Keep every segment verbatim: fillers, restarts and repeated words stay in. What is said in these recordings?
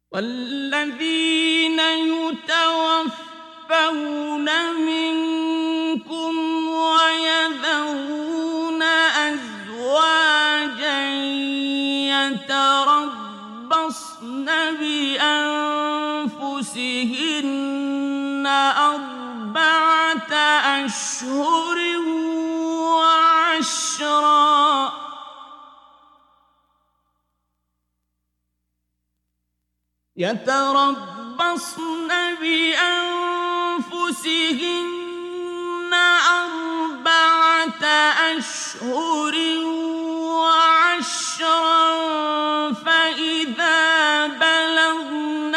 والذين يتوفون منكم ويذرون أزواجا يتربصن بأنفسهن أربعة أشهر وعشرا يتربصن بأنفسهن أربعة أشهر وعشرا فإذا بلغن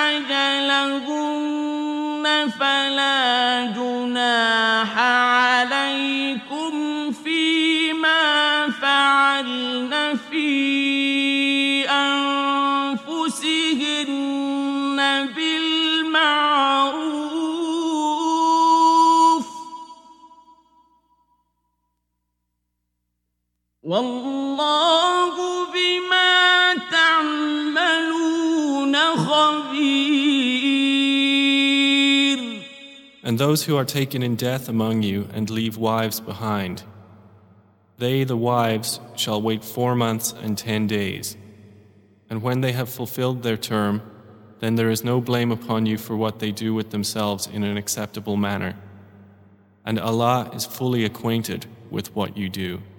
أجلهن فلا جناح عليكم فيما فعلن في أنفسهن بالمعروف والله بما تعملون خبير. And those who are taken in death among you and leave wives behind, they, the wives, shall wait four months and ten days. And when they have fulfilled their term, then there is no blame upon you for what they do with themselves in an acceptable manner. And Allah is fully acquainted with what you do.